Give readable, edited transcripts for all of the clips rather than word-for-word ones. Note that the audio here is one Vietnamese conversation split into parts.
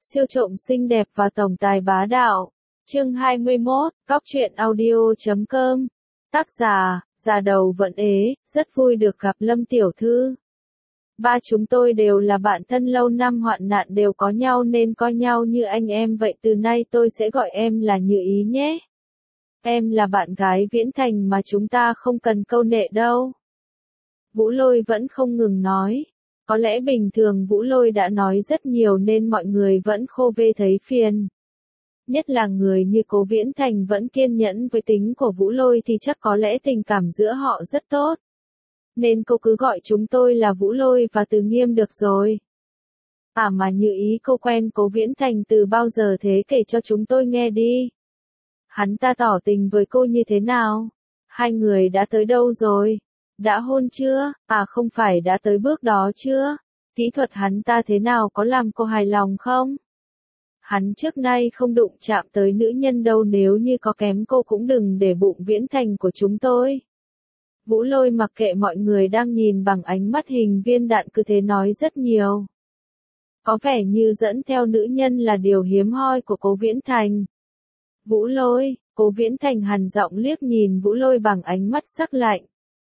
Siêu trộm xinh đẹp và tổng tài bá đạo. Chương 21, Cóc truyện audio.com. Tác giả, già đầu vẫn ế, rất vui được gặp Lâm tiểu thư. Ba chúng tôi đều là bạn thân lâu năm, hoạn nạn đều có nhau nên coi nhau như anh em vậy, từ nay tôi sẽ gọi em là Như Ý nhé. Em là bạn gái Viễn Thành mà chúng ta không cần câu nệ đâu. Vũ Lôi vẫn không ngừng nói. Có lẽ bình thường Vũ Lôi đã nói rất nhiều nên mọi người vẫn khô vê thấy phiền. Nhất là người như Cố Viễn Thành vẫn kiên nhẫn với tính của Vũ Lôi thì chắc có lẽ tình cảm giữa họ rất tốt. Nên cô cứ gọi chúng tôi là Vũ Lôi và Từ Nghiêm được rồi. À mà Như Ý, cô quen Cố Viễn Thành từ bao giờ thế, kể cho chúng tôi nghe đi. Hắn ta tỏ tình với cô như thế nào? Hai người đã tới đâu rồi? Đã hôn chưa? À không phải, đã tới bước đó chưa? Kỹ thuật hắn ta thế nào, có làm cô hài lòng không? Hắn trước nay không đụng chạm tới nữ nhân đâu, nếu như có kém cô cũng đừng để bụng Viễn Thành của chúng tôi. Vũ Lôi mặc kệ mọi người đang nhìn bằng ánh mắt hình viên đạn, cứ thế nói rất nhiều. Có vẻ như dẫn theo nữ nhân là điều hiếm hoi của Cố Viễn Thành. Vũ Lôi, Cố Viễn Thành hằn giọng liếc nhìn Vũ Lôi bằng ánh mắt sắc lạnh.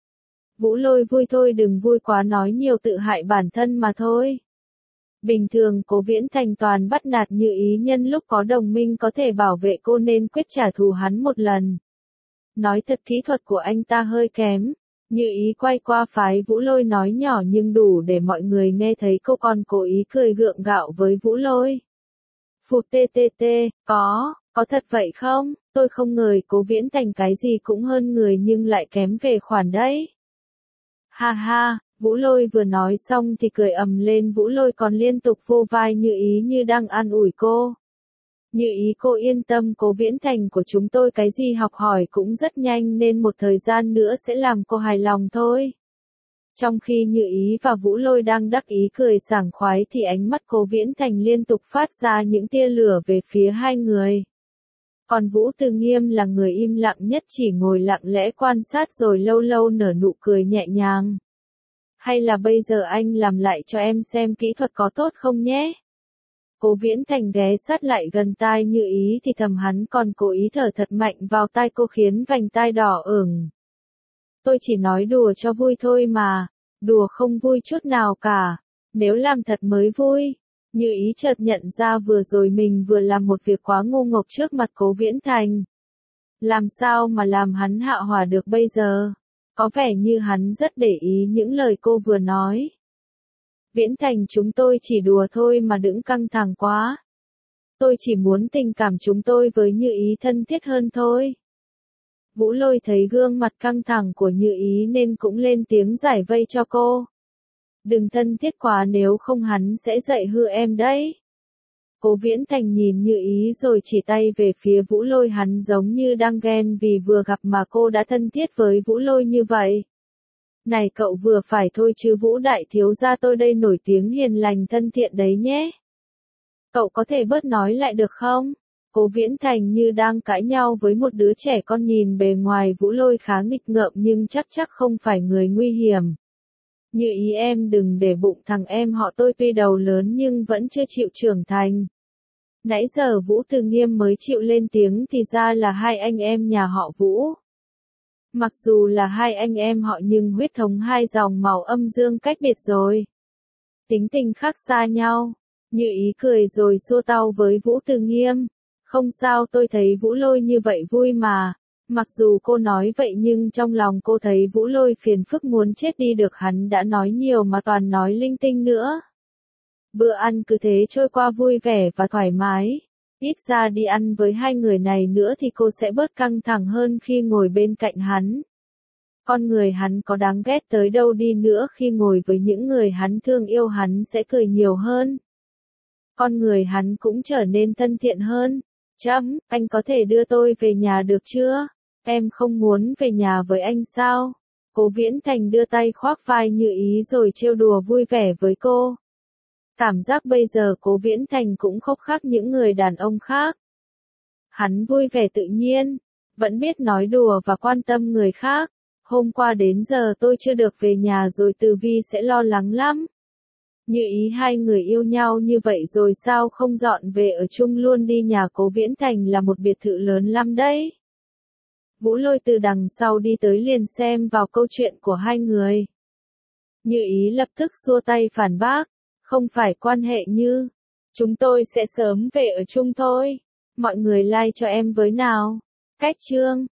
Vũ Lôi vui thôi, đừng vui quá, nói nhiều tự hại bản thân mà thôi. Bình thường Cố Viễn Thành toàn bắt nạt Như Ý, nhân lúc có đồng minh có thể bảo vệ cô nên quyết trả thù hắn một lần. Nói thật, kỹ thuật của anh ta hơi kém. Như Ý quay qua phái Vũ Lôi nói nhỏ nhưng đủ để mọi người nghe thấy, cô còn cố ý cười gượng gạo với Vũ Lôi. Phụt tê, có thật vậy không? Tôi không ngờ Cố Viễn Thành cái gì cũng hơn người nhưng lại kém về khoản đấy. Ha ha, Vũ Lôi vừa nói xong thì cười ầm lên, Vũ Lôi còn liên tục vô vai Như Ý như đang an ủi cô. Như Ý, cô yên tâm, Cố Viễn Thành của chúng tôi cái gì học hỏi cũng rất nhanh nên một thời gian nữa sẽ làm cô hài lòng thôi. Trong khi Như Ý và Vũ Lôi đang đắc ý cười sảng khoái thì ánh mắt Cố Viễn Thành liên tục phát ra những tia lửa về phía hai người. Còn Vũ Từ Nghiêm là người im lặng nhất, chỉ ngồi lặng lẽ quan sát rồi lâu lâu nở nụ cười nhẹ nhàng. Hay là bây giờ anh làm lại cho em xem kỹ thuật có tốt không nhé? Cố Viễn Thành ghé sát lại gần tai Như Ý thì thầm, hắn còn cố ý thở thật mạnh vào tai cô khiến vành tai đỏ ửng. Tôi chỉ nói đùa cho vui thôi mà, đùa không vui chút nào cả, nếu làm thật mới vui. Như Ý chợt nhận ra vừa rồi mình vừa làm một việc quá ngu ngốc trước mặt Cố Viễn Thành. Làm sao mà làm hắn hạ hỏa được bây giờ? Có vẻ như hắn rất để ý những lời cô vừa nói. Viễn Thành, chúng tôi chỉ đùa thôi mà đừng căng thẳng quá. Tôi chỉ muốn tình cảm chúng tôi với Như Ý thân thiết hơn thôi. Vũ Lôi thấy gương mặt căng thẳng của Như Ý nên cũng lên tiếng giải vây cho cô. Đừng thân thiết quá, nếu không hắn sẽ dạy hư em đấy. Cố Viễn Thành nhìn Như Ý rồi chỉ tay về phía Vũ Lôi, hắn giống như đang ghen vì vừa gặp mà cô đã thân thiết với Vũ Lôi như vậy. Này cậu vừa phải thôi chứ, Vũ đại thiếu gia tôi đây nổi tiếng hiền lành thân thiện đấy nhé. Cậu có thể bớt nói lại được không? Cố Viễn Thành như đang cãi nhau với một đứa trẻ con, nhìn bề ngoài Vũ Lôi khá nghịch ngợm nhưng chắc không phải người nguy hiểm. Như Ý, em đừng để bụng thằng em họ tôi tuy đầu lớn nhưng vẫn chưa chịu trưởng thành. Nãy giờ Vũ Từ Nghiêm mới chịu lên tiếng thì ra là hai anh em nhà họ Vũ. Mặc dù là hai anh em họ nhưng huyết thống hai dòng màu âm dương cách biệt rồi. Tính tình khác xa nhau. Như Ý cười rồi xua tao với Vũ Từ Nghiêm. Không sao, tôi thấy Vũ Lôi như vậy vui mà. Mặc dù cô nói vậy nhưng trong lòng cô thấy Vũ Lôi phiền phức muốn chết đi được, hắn đã nói nhiều mà toàn nói linh tinh nữa. Bữa ăn cứ thế trôi qua vui vẻ và thoải mái. Ít ra đi ăn với hai người này nữa thì cô sẽ bớt căng thẳng hơn khi ngồi bên cạnh hắn. Con người hắn có đáng ghét tới đâu đi nữa, khi ngồi với những người hắn thương yêu hắn sẽ cười nhiều hơn. Con người hắn cũng trở nên thân thiện hơn. Chấm, anh có thể đưa tôi về nhà được chưa? Em không muốn về nhà với anh sao? Cố Viễn Thành đưa tay khoác vai Như Ý rồi trêu đùa vui vẻ với cô. Cảm giác bây giờ Cố Viễn Thành cũng không khác những người đàn ông khác. Hắn vui vẻ tự nhiên, vẫn biết nói đùa và quan tâm người khác. Hôm qua đến giờ tôi chưa được về nhà rồi, Từ Vi sẽ lo lắng lắm. Như ý hai người yêu nhau như vậy rồi sao không dọn về ở chung luôn đi, nhà Cố Viễn Thành là một biệt thự lớn lắm đấy. Vũ Lôi từ đằng sau đi tới liền xem vào câu chuyện của hai người. Như ý lập tức xua tay phản bác, không phải quan hệ như, chúng tôi sẽ sớm về ở chung thôi, mọi người like cho em với nào. Cách chương